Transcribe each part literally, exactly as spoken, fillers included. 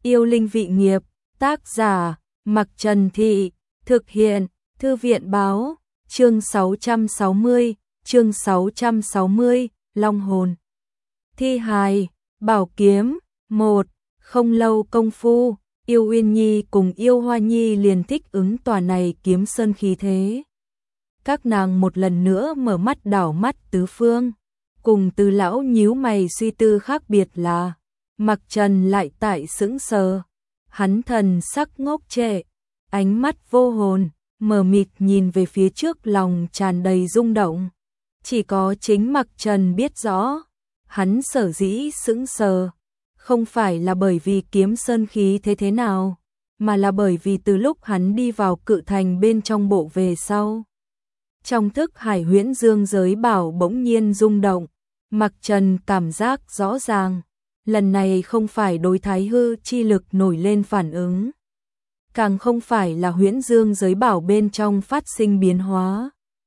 Yêu linh vị nghiệp, tác giả, Mặc Trần Thị, thực hiện, Thư viện báo, chương sáu trăm sáu mươi, chương sáu trăm sáu mươi, Long hồn. Thi hài, bảo kiếm, một, không lâu công phu, Yêu Uyên Nhi cùng Yêu Hoa Nhi liền thích ứng tòa này kiếm sơn khí thế. Các nàng một lần nữa mở mắt đảo mắt tứ phương, cùng Từ lão nhíu mày suy tư khác biệt là, Mặc Trần lại tại sững sờ, hắn thần sắc ngốc trệ, ánh mắt vô hồn, mờ mịt nhìn về phía trước lòng tràn đầy rung động. Chỉ có chính Mặc Trần biết rõ, hắn sở dĩ sững sờ, không phải là bởi vì kiếm sơn khí thế thế nào, mà là bởi vì từ lúc hắn đi vào cự thành bên trong bộ về sau. Trong thức Hải Huyễn Dương giới bảo bỗng nhiên rung động, Mặc Trần cảm giác rõ ràng, lần này không phải đối thái hư chi lực nổi lên phản ứng, càng không phải là Huyễn Dương giới bảo bên trong phát sinh biến hóa.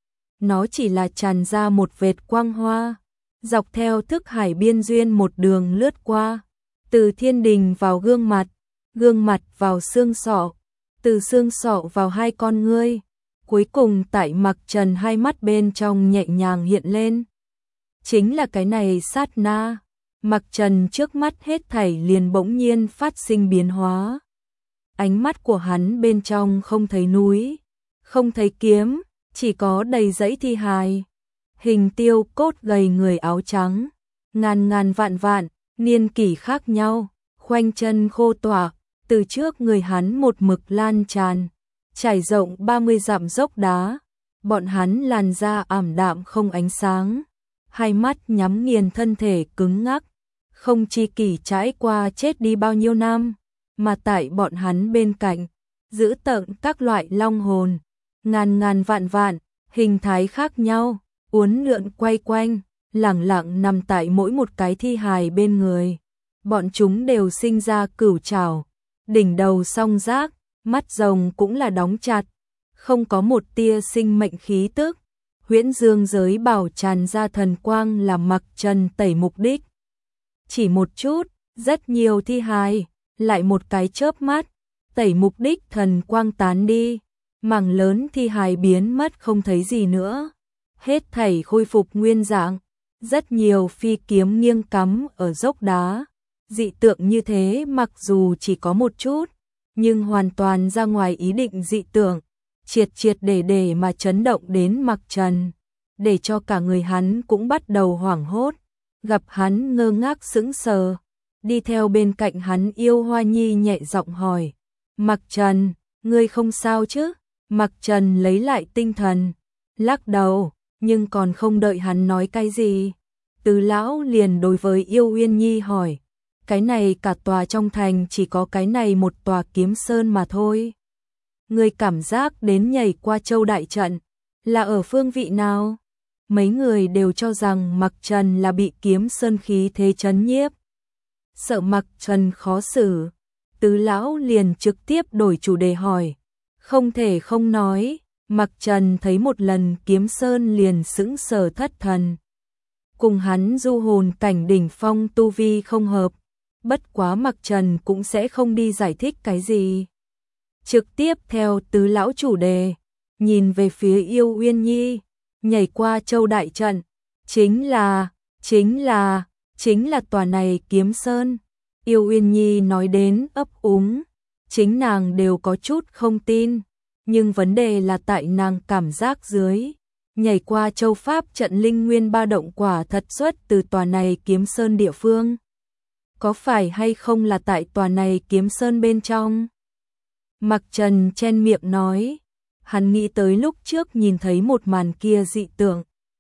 Nó chỉ là tràn ra một vệt quang hoa, dọc theo thức hải biên duyên một đường lướt qua, từ thiên đình vào gương mặt, gương mặt vào xương sọ, từ xương sọ vào hai con ngươi, cuối cùng tại Mặc Trần hai mắt bên trong nhẹ nhàng hiện lên. Chính là cái này sát na, Mặc Trần trước mắt hết thảy liền bỗng nhiên phát sinh biến hóa. Ánh mắt của hắn bên trong không thấy núi, không thấy kiếm, chỉ có đầy dãy thi hài. Hình tiêu cốt gầy người áo trắng, ngàn ngàn vạn vạn, niên kỷ khác nhau, khoanh chân khô tỏa, từ trước người hắn một mực lan tràn, trải rộng ba mươi dặm dốc đá, bọn hắn làn da ảm đạm không ánh sáng, hai mắt nhắm nghiền, thân thể cứng ngắc, không chi kỷ trải qua chết đi bao nhiêu năm, mà tại bọn hắn bên cạnh, giữ tợn các loại long hồn, ngàn ngàn vạn vạn, hình thái khác nhau, uốn lượn quay quanh, lẳng lặng nằm tại mỗi một cái thi hài bên người. Bọn chúng đều sinh ra cửu trảo, đỉnh đầu song giác, mắt rồng cũng là đóng chặt, không có một tia sinh mệnh khí tức. Huyễn Dương giới bảo tràn ra thần quang là Mặc Trần tẩy mục đích. Chỉ một chút, rất nhiều thi hài, lại một cái chớp mắt, tẩy mục đích thần quang tán đi, mảng lớn thi hài biến mất không thấy gì nữa. Hết thảy khôi phục nguyên dạng, rất nhiều phi kiếm nghiêng cắm ở dốc đá. Dị tượng như thế mặc dù chỉ có một chút, nhưng hoàn toàn ra ngoài ý định dị tượng, triệt triệt để để mà chấn động đến Mặc Trần, để cho cả người hắn cũng bắt đầu hoảng hốt, gặp hắn ngơ ngác sững sờ. Đi theo bên cạnh hắn Yêu Hoa Nhi nhẹ giọng hỏi, Mặc Trần, ngươi không sao chứ? Mặc Trần lấy lại tinh thần, lắc đầu, nhưng còn không đợi hắn nói cái gì, Từ lão liền đối với Yêu Uyên Nhi hỏi, cái này cả tòa trong thành chỉ có cái này một tòa kiếm sơn mà thôi. Người cảm giác đến nhảy qua châu đại trận, là ở phương vị nào? Mấy người đều cho rằng Mặc Trần là bị kiếm sơn khí thế chấn nhiếp. Sợ Mặc Trần khó xử, Từ lão liền trực tiếp đổi chủ đề hỏi, không thể không nói, Mặc Trần thấy một lần kiếm sơn liền sững sờ thất thần. Cùng hắn du hồn cảnh đỉnh phong tu vi không hợp, bất quá Mặc Trần cũng sẽ không đi giải thích cái gì. Trực tiếp theo Tứ lão chủ đề, nhìn về phía Yêu Uyên Nhi, nhảy qua châu đại trận, chính là, chính là, chính là tòa này kiếm sơn. Yêu Uyên Nhi nói đến ấp úng, chính nàng đều có chút không tin, nhưng vấn đề là tại nàng cảm giác dưới, nhảy qua châu pháp trận linh nguyên ba động quả thật xuất từ tòa này kiếm sơn địa phương. Có phải hay không là tại tòa này kiếm sơn bên trong? Mặc Trần chen miệng nói, hắn nghĩ tới lúc trước nhìn thấy một màn kia dị tượng.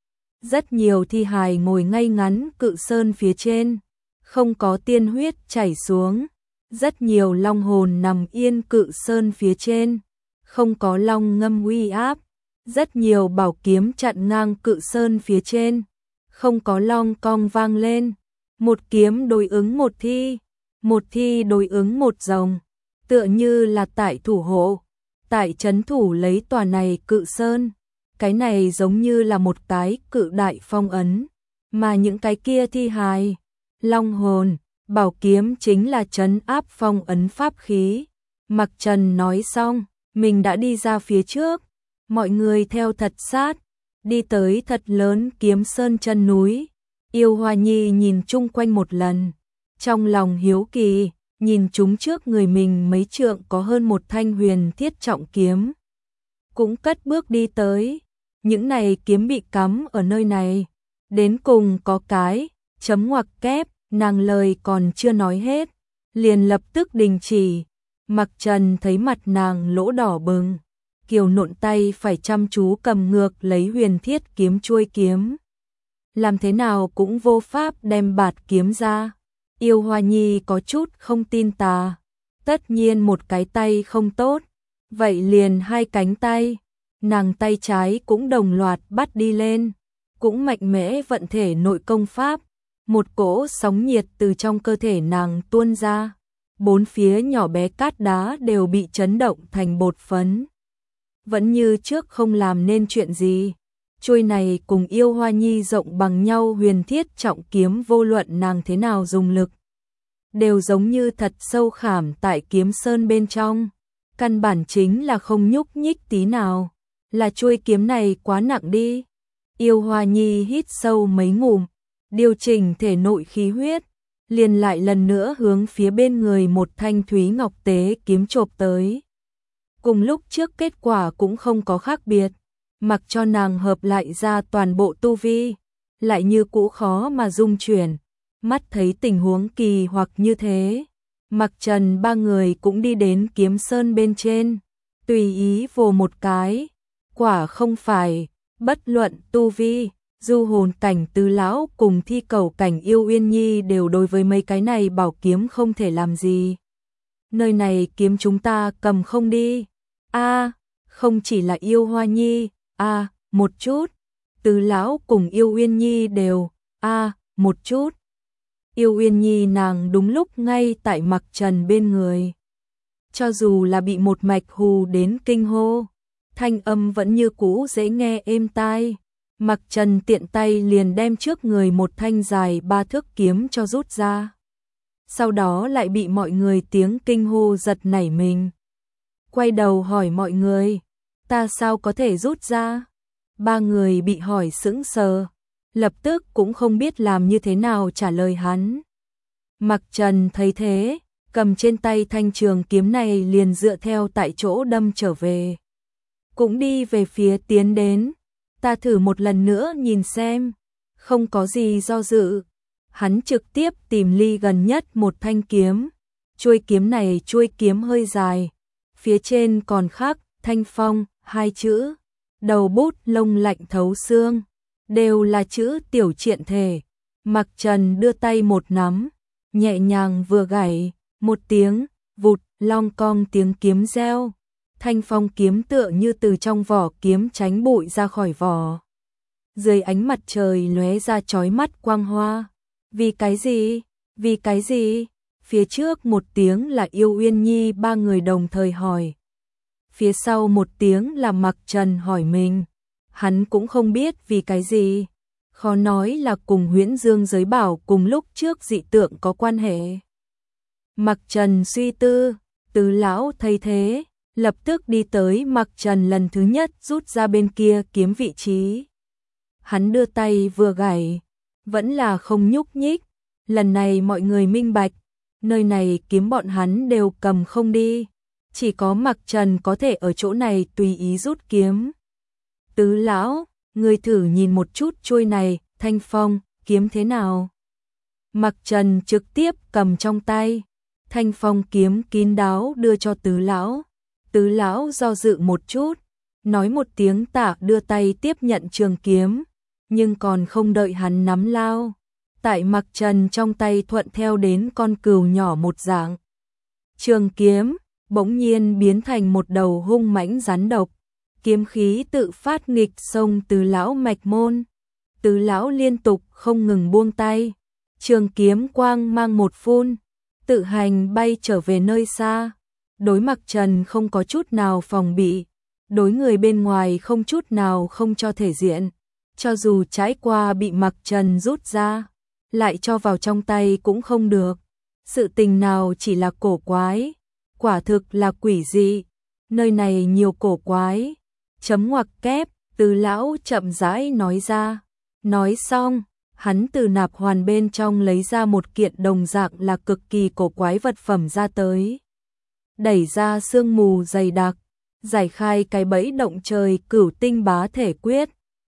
Rất nhiều thi hài ngồi ngay ngắn cự sơn phía trên, không có tiên huyết chảy xuống. Rất nhiều long hồn nằm yên cự sơn phía trên, không có long ngâm uy áp. Rất nhiều bảo kiếm chặn ngang cự sơn phía trên, không có long cong vang lên. Một kiếm đối ứng một thi, một thi đối ứng một rồng, tựa như là tại thủ hộ, tại trấn thủ lấy tòa này cự sơn. Cái này giống như là một cái cự đại phong ấn, mà những cái kia thi hài, long hồn, Bảo kiếm chính là trấn áp phong ấn pháp khí. Mặc Trần nói xong, mình đã đi ra phía trước, mọi người theo thật sát, đi tới thật lớn kiếm sơn chân núi. Yêu Hoa Nhi nhìn chung quanh một lần, trong lòng hiếu kỳ, nhìn chúng trước người mình mấy trượng có hơn một thanh huyền thiết trọng kiếm. Cũng cất bước đi tới, những này kiếm bị cắm ở nơi này, đến cùng có cái, chấm ngoặc kép, nàng lời còn chưa nói hết, liền lập tức đình chỉ. Mặc Trần thấy mặt nàng lỗ đỏ bừng, kiều nộn tay phải chăm chú cầm ngược lấy huyền thiết kiếm chuôi kiếm. Làm thế nào cũng vô pháp đem bạt kiếm ra. Yêu Hoa Nhi có chút không tin tà. Tất nhiên một cái tay không tốt, vậy liền hai cánh tay. Nàng tay trái cũng đồng loạt bắt đi lên, cũng mạnh mẽ vận thể nội công pháp. Một cỗ sóng nhiệt từ trong cơ thể nàng tuôn ra. Bốn phía nhỏ bé cát đá đều bị chấn động thành bột phấn. Vẫn như trước không làm nên chuyện gì. Chuôi này cùng Yêu Hoa Nhi rộng bằng nhau huyền thiết trọng kiếm, vô luận nàng thế nào dùng lực, đều giống như thật sâu khảm tại kiếm sơn bên trong. Căn bản chính là không nhúc nhích tí nào. Là chuôi kiếm này quá nặng đi. Yêu Hoa Nhi hít sâu mấy ngụm, điều chỉnh thể nội khí huyết, liền lại lần nữa hướng phía bên người một thanh thúy ngọc tế kiếm chộp tới. Cùng lúc trước kết quả cũng không có khác biệt, mặc cho nàng hợp lại ra toàn bộ tu vi, lại như cũ khó mà dung chuyển. Mắt thấy tình huống kỳ hoặc như thế, Mặc Trần ba người cũng đi đến kiếm sơn bên trên, tùy ý vồ một cái, quả không phải, bất luận tu vi, du hồn cảnh Tứ lão cùng thi cầu cảnh Yêu Uyên Nhi đều đối với mấy cái này bảo kiếm không thể làm gì. Nơi này kiếm chúng ta cầm không đi. A, không chỉ là Yêu Hoa Nhi, a, một chút. Tứ lão cùng Yêu Uyên Nhi đều, a, một chút. Yêu Uyên Nhi nàng đúng lúc ngay tại Mặc Trần bên người. Cho dù là bị một mạch hù đến kinh hô, thanh âm vẫn như cũ dễ nghe êm tai. Mặc Trần tiện tay liền đem trước người một thanh dài ba thước kiếm cho rút ra. Sau đó lại bị mọi người tiếng kinh hô giật nảy mình. Quay đầu hỏi mọi người, ta sao có thể rút ra? Ba người bị hỏi sững sờ, lập tức cũng không biết làm như thế nào trả lời hắn. Mặc Trần thấy thế, cầm trên tay thanh trường kiếm này liền dựa theo tại chỗ đâm trở về. Cũng đi về phía tiến đến. Ta thử một lần nữa nhìn xem, không có gì do dự. Hắn trực tiếp tìm ly gần nhất một thanh kiếm. Chuôi kiếm này chuôi kiếm hơi dài, phía trên còn khắc Thanh Phong hai chữ, đầu bút lông lạnh thấu xương, đều là chữ tiểu triện thể. Mặc Trần đưa tay một nắm, nhẹ nhàng vừa gảy, một tiếng, vụt, long cong tiếng kiếm reo. Thanh Phong kiếm tựa như từ trong vỏ kiếm tránh bụi ra khỏi vỏ. Dưới ánh mặt trời lóe ra chói mắt quang hoa. Vì cái gì? Vì cái gì? Phía trước một tiếng là Yêu Uyên Nhi ba người đồng thời hỏi. Phía sau một tiếng là Mặc Trần hỏi mình. Hắn cũng không biết vì cái gì. Khó nói là cùng Huyễn Dương giới bảo cùng lúc trước dị tượng có quan hệ. Mặc Trần suy tư, Tứ lão thấy thế, lập tức đi tới Mặc Trần lần thứ nhất rút ra bên kia kiếm vị trí. Hắn đưa tay vừa gảy, vẫn là không nhúc nhích. Lần này mọi người minh bạch, nơi này kiếm bọn hắn đều cầm không đi. Chỉ có Mặc Trần có thể ở chỗ này tùy ý rút kiếm. Tứ lão, người thử nhìn một chút chuôi này, Thanh Phong, kiếm thế nào? Mặc Trần trực tiếp cầm trong tay. Thanh Phong kiếm kín đáo đưa cho Tứ lão. Tứ lão do dự một chút, nói một tiếng tạ đưa tay tiếp nhận trường kiếm, nhưng còn không đợi hắn nắm lao. Tại Mặc Trần trong tay thuận theo đến con cừu nhỏ một dạng. Trường kiếm bỗng nhiên biến thành một đầu hung mãnh rắn độc, kiếm khí tự phát nghịch xông Tứ lão mạch môn. Tứ lão liên tục không ngừng buông tay, trường kiếm quang mang một phun, tự hành bay trở về nơi xa. Đối Mặc Trần không có chút nào phòng bị, đối người bên ngoài không chút nào không cho thể diện, cho dù trái qua bị Mặc Trần rút ra, lại cho vào trong tay cũng không được. Sự tình nào chỉ là cổ quái, quả thực là quỷ dị, nơi này nhiều cổ quái. Chấm ngoặc kép, Từ lão chậm rãi nói ra. Nói xong, hắn từ nạp hoàn bên trong lấy ra một kiện đồng dạng là cực kỳ cổ quái vật phẩm ra tới. Đẩy ra sương mù dày đặc, giải khai cái bẫy động trời Cửu Tinh Bá Thể Quyết.